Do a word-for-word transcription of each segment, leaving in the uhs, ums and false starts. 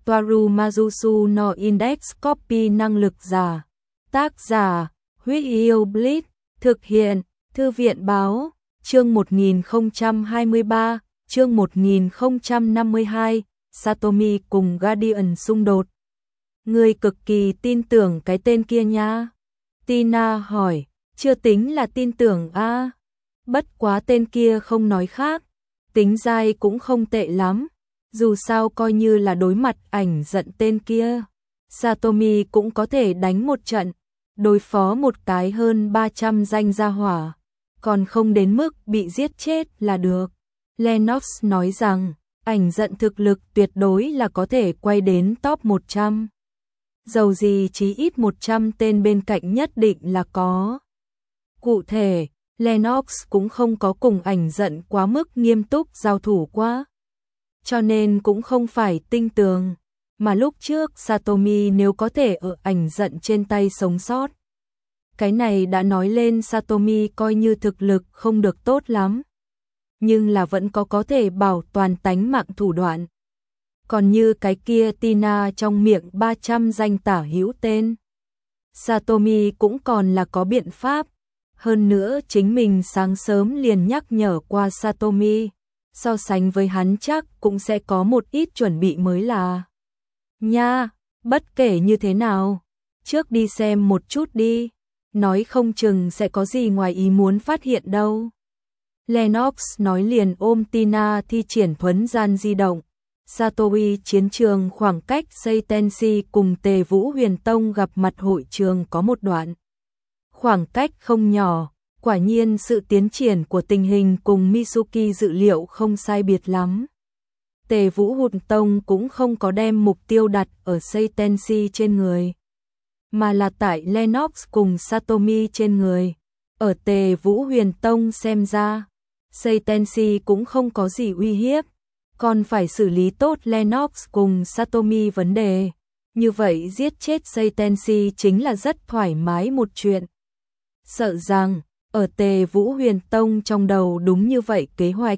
Toaru Majusu no Index Copy năng lực giả. Tác giả, Huyết Yêu Blitz, thực hiện, Thư viện báo, chương một nghìn không trăm hai mươi ba, chương một nghìn không trăm năm mươi hai, Satomi cùng Guardian xung đột. Người cực kỳ tin tưởng cái tên kia nha. Tina hỏi, chưa tính là tin tưởng a, bất quá tên kia không nói khác, tính dai cũng không tệ lắm. Dù sao coi như là đối mặt ảnh giận tên kia, Satomi cũng có thể đánh một trận, đối phó một cái hơn ba trăm danh gia hỏa, còn không đến mức bị giết chết là được. Lennox nói rằng, ảnh giận thực lực tuyệt đối là có thể quay đến top một trăm. Dầu gì chí ít một trăm tên bên cạnh nhất định là có. Cụ thể, Lennox cũng không có cùng ảnh giận quá mức nghiêm túc giao thủ quá, cho nên cũng không phải tinh tường, mà lúc trước Satomi nếu có thể ở ảnh giận trên tay sống sót. Cái này đã nói lên Satomi coi như thực lực không được tốt lắm, nhưng là vẫn có có thể bảo toàn tánh mạng thủ đoạn. Còn như cái kia Tina trong miệng ba trăm danh tả hữu tên, Satomi cũng còn là có biện pháp. Hơn nữa chính mình sáng sớm liền nhắc nhở qua Satomi, so sánh với hắn chắc cũng sẽ có một ít chuẩn bị mới là. Nha, bất kể như thế nào, trước đi xem một chút đi, nói không chừng sẽ có gì ngoài ý muốn phát hiện đâu. Lennox nói liền ôm Tina thi triển thuấn gian di động. Satomi chiến trường khoảng cách Seitenshi cùng Tề Vũ Huyền Tông gặp mặt hội trường có một đoạn khoảng cách không nhỏ, quả nhiên sự tiến triển của tình hình cùng Mitsuki dự liệu không sai biệt lắm. Tề Vũ Huyền Tông cũng không có đem mục tiêu đặt ở Seitenshi trên người, mà là tại Lennox cùng Satomi trên người. Ở Tề Vũ Huyền Tông xem ra, Seitenshi cũng không có gì uy hiếp, còn phải xử lý tốt Lennox cùng Satomi vấn đề. Như vậy giết chết Seitenshi chính là rất thoải mái một chuyện. Sợ rằng, ở Tề Vũ Huyền Tông trong đầu đúng như vậy kế hoạch.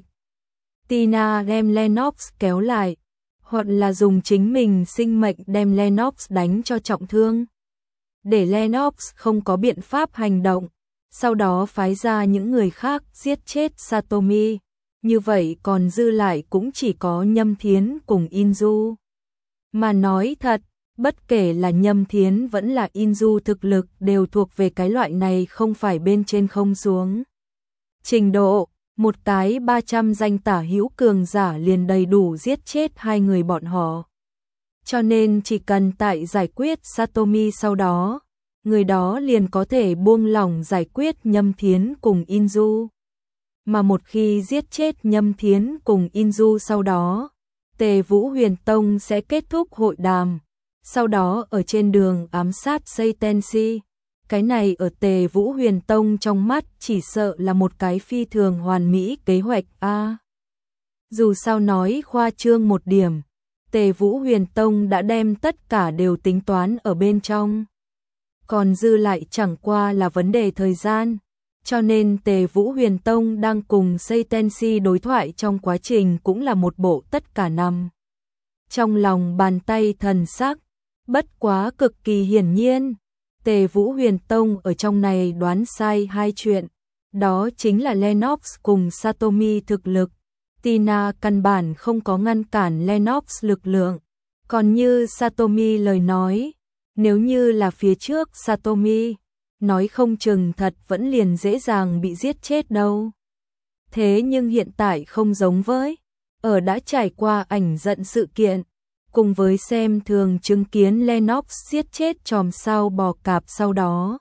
Tina đem Lennox kéo lại, hoặc là dùng chính mình sinh mệnh đem Lennox đánh cho trọng thương, để Lennox không có biện pháp hành động, sau đó phái ra những người khác giết chết Satomi. Như vậy còn dư lại cũng chỉ có Nhâm Thiến cùng Inju. Mà nói thật, bất kể là Nhâm Thiến vẫn là Inju thực lực đều thuộc về cái loại này không phải bên trên không xuống trình độ, một cái ba trăm danh tả hữu cường giả liền đầy đủ giết chết hai người bọn họ. Cho nên chỉ cần tại giải quyết Satomi sau đó, người đó liền có thể buông lỏng giải quyết Nhâm Thiến cùng Inju. Mà một khi giết chết Nhâm Thiến cùng Inju sau đó, Tề Vũ Huyền Tông sẽ kết thúc hội đàm, sau đó ở trên đường ám sát Seitenshi. Cái này ở Tề Vũ Huyền Tông trong mắt chỉ sợ là một cái phi thường hoàn mỹ kế hoạch a. À, dù sao nói khoa trương một điểm, Tề Vũ Huyền Tông đã đem tất cả đều tính toán ở bên trong, còn dư lại chẳng qua là vấn đề thời gian. Cho nên Tề Vũ Huyền Tông đang cùng Seitenshi đối thoại trong quá trình cũng là một bộ tất cả nằm trong lòng bàn tay thần sắc. Bất quá cực kỳ hiển nhiên, Tề Vũ Huyền Tông ở trong này đoán sai hai chuyện, đó chính là Lennox cùng Satomi thực lực. Tina căn bản không có ngăn cản Lennox lực lượng, còn như Satomi lời nói, nếu như là phía trước Satomi, nói không chừng thật vẫn liền dễ dàng bị giết chết đâu. Thế nhưng hiện tại không giống với, ở đã trải qua ảnh giận sự kiện, cùng với xem thường chứng kiến Lennox giết chết chòm sao bò cạp sau đó,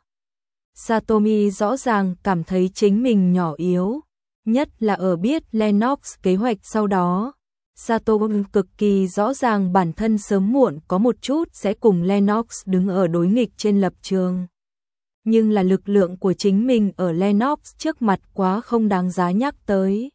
Satomi rõ ràng cảm thấy chính mình nhỏ yếu, nhất là ở biết Lennox kế hoạch sau đó. Satomi cực kỳ rõ ràng bản thân sớm muộn có một chút sẽ cùng Lennox đứng ở đối nghịch trên lập trường. Nhưng là lực lượng của chính mình ở Lennox trước mặt quá không đáng giá nhắc tới.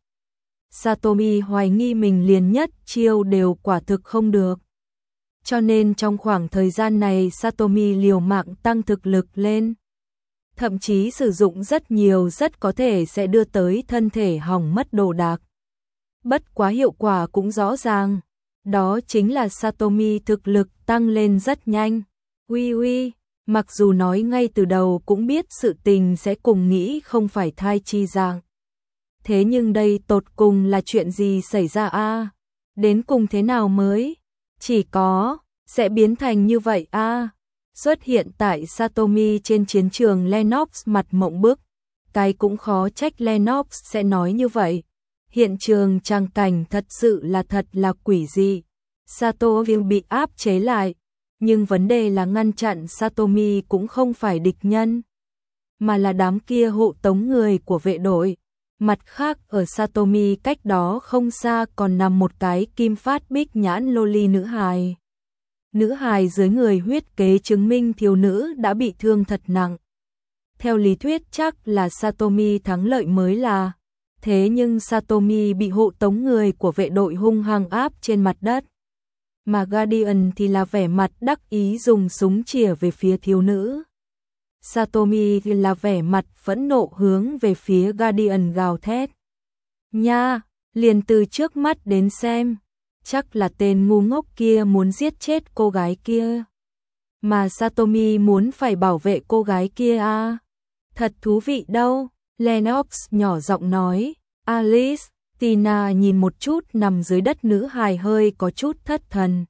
Satomi hoài nghi mình liền nhất chiêu đều quả thực không được. Cho nên trong khoảng thời gian này Satomi liều mạng tăng thực lực lên. Thậm chí sử dụng rất nhiều rất có thể sẽ đưa tới thân thể hỏng mất đồ đạc. Bất quá hiệu quả cũng rõ ràng. đó chính là Satomi thực lực tăng lên rất nhanh. Uy uy, mặc dù nói ngay từ đầu cũng biết sự tình sẽ cùng nghĩ không phải thai chi dạng. Thế nhưng đây tột cùng là chuyện gì xảy ra a? À? Đến cùng thế nào mới? Chỉ có, sẽ biến thành như vậy a. À? Xuất hiện tại Satomi trên chiến trường, Lennox mặt mộng bức. Cái cũng khó trách Lennox sẽ nói như vậy. Hiện trường tràng cảnh thật sự là thật là quỷ dị. Satomi bị áp chế lại, nhưng vấn đề là ngăn chặn Satomi cũng không phải địch nhân, mà là đám kia hộ tống người của vệ đội. Mặt khác ở Satomi cách đó không xa còn nằm một cái kim phát bích nhãn loli nữ hài. Nữ hài dưới người huyết kế chứng minh thiếu nữ đã bị thương thật nặng. Theo lý thuyết chắc là Satomi thắng lợi mới là. Thế nhưng Satomi bị hộ tống người của vệ đội hung hăng áp trên mặt đất. Mà Guardian thì là vẻ mặt đắc ý dùng súng chĩa về phía thiếu nữ. Satomi thì là vẻ mặt phẫn nộ hướng về phía Guardian gào thét. Nha, liền từ trước mắt đến xem, chắc là tên ngu ngốc kia muốn giết chết cô gái kia. Mà Satomi muốn phải bảo vệ cô gái kia à? Thật thú vị đâu, Lennox nhỏ giọng nói. Alice, Tina nhìn một chút nằm dưới đất nữ hài hơi có chút thất thần.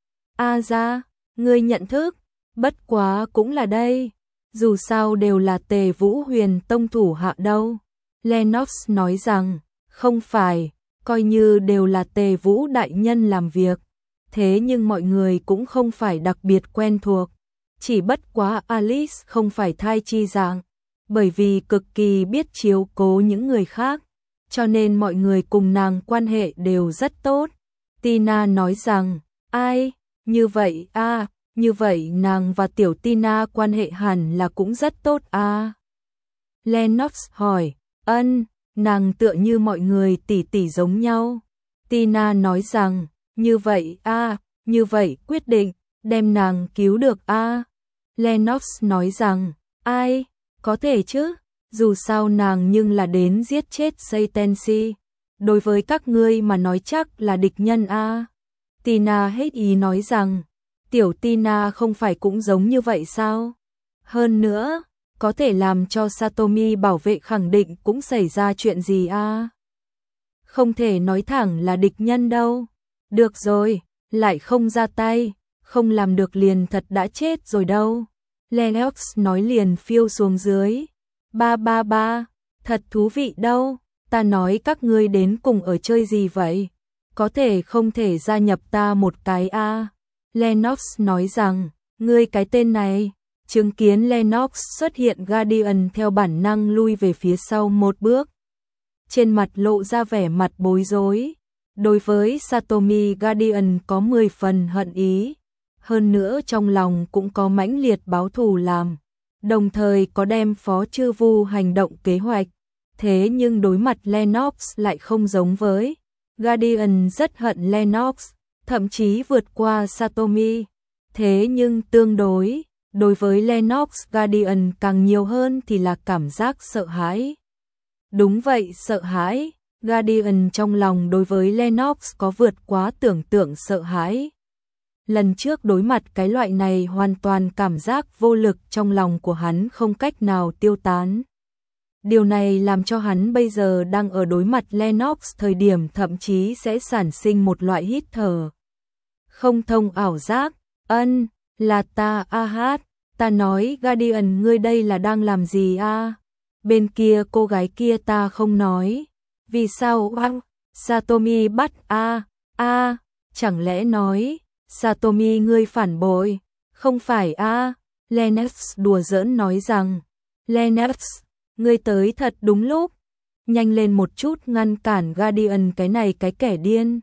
A ra, ngươi nhận thức, bất quá cũng là đây. Dù sao đều là Tề Vũ Huyền tông thủ hạ đâu. Lennox nói rằng, không phải, coi như đều là Tề Vũ đại nhân làm việc. Thế nhưng mọi người cũng không phải đặc biệt quen thuộc. Chỉ bất quá Alice không phải thai chi dạng, bởi vì cực kỳ biết chiếu cố những người khác, cho nên mọi người cùng nàng quan hệ đều rất tốt. Tina nói rằng, ai, như vậy à, như vậy nàng và tiểu Tina quan hệ hẳn là cũng rất tốt à. Lennox hỏi, ân, nàng tựa như mọi người tỷ tỷ giống nhau. Tina nói rằng, như vậy à, như vậy quyết định, đem nàng cứu được à. Lennox nói rằng, ai, có thể chứ, dù sao nàng nhưng là đến giết chết Saitensi. Đối với các ngươi mà nói chắc là địch nhân à. Tina hết ý nói rằng, tiểu Tina không phải cũng giống như vậy sao? Hơn nữa, có thể làm cho Satomi bảo vệ khẳng định cũng xảy ra chuyện gì à? Không thể nói thẳng là địch nhân đâu. Được rồi, lại không ra tay, không làm được liền thật đã chết rồi đâu. Lennox nói liền phiêu xuống dưới. Ba ba ba, thật thú vị đâu, ta nói các ngươi đến cùng ở chơi gì vậy? Có thể không thể gia nhập ta một cái a? À? Lennox nói rằng, ngươi cái tên này. Chứng kiến Lennox xuất hiện, Guardian theo bản năng lui về phía sau một bước. Trên mặt lộ ra vẻ mặt bối rối. Đối với Satomi, Guardian có mười phần hận ý. Hơn nữa trong lòng cũng có mãnh liệt báo thù làm. Đồng thời có đem phó chư vu hành động kế hoạch. Thế nhưng đối mặt Lennox lại không giống với. Guardian rất hận Lennox, thậm chí vượt qua Satomi. Thế nhưng tương đối, đối với Lennox, Guardian càng nhiều hơn thì là cảm giác sợ hãi. Đúng vậy, sợ hãi. Guardian trong lòng đối với Lennox có vượt quá tưởng tượng sợ hãi. Lần trước đối mặt cái loại này hoàn toàn cảm giác vô lực trong lòng của hắn không cách nào tiêu tán. Điều này làm cho hắn bây giờ đang ở đối mặt Lennox thời điểm thậm chí sẽ sản sinh một loại hít thở không thông ảo giác. Ân, là ta a hát, ta nói Guardian ngươi đây là đang làm gì a? Bên kia cô gái kia ta không nói. Vì sao a? Satomi bắt a, a, chẳng lẽ nói Satomi ngươi phản bội? Không phải a? Lennox đùa giỡn nói rằng, Lennox, ngươi tới thật đúng lúc. Nhanh lên một chút ngăn cản Guardian cái này cái kẻ điên.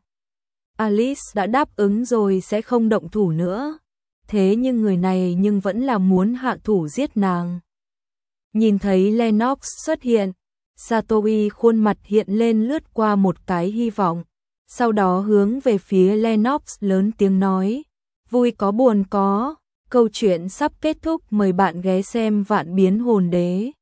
Alice đã đáp ứng rồi sẽ không động thủ nữa. Thế nhưng người này nhưng vẫn là muốn hạ thủ giết nàng. Nhìn thấy Lennox xuất hiện, Satomi khuôn mặt hiện lên lướt qua một cái hy vọng. Sau đó hướng về phía Lennox lớn tiếng nói, vui có buồn có, câu chuyện sắp kết thúc, mời bạn ghé xem Vạn Biến Hồn Đế.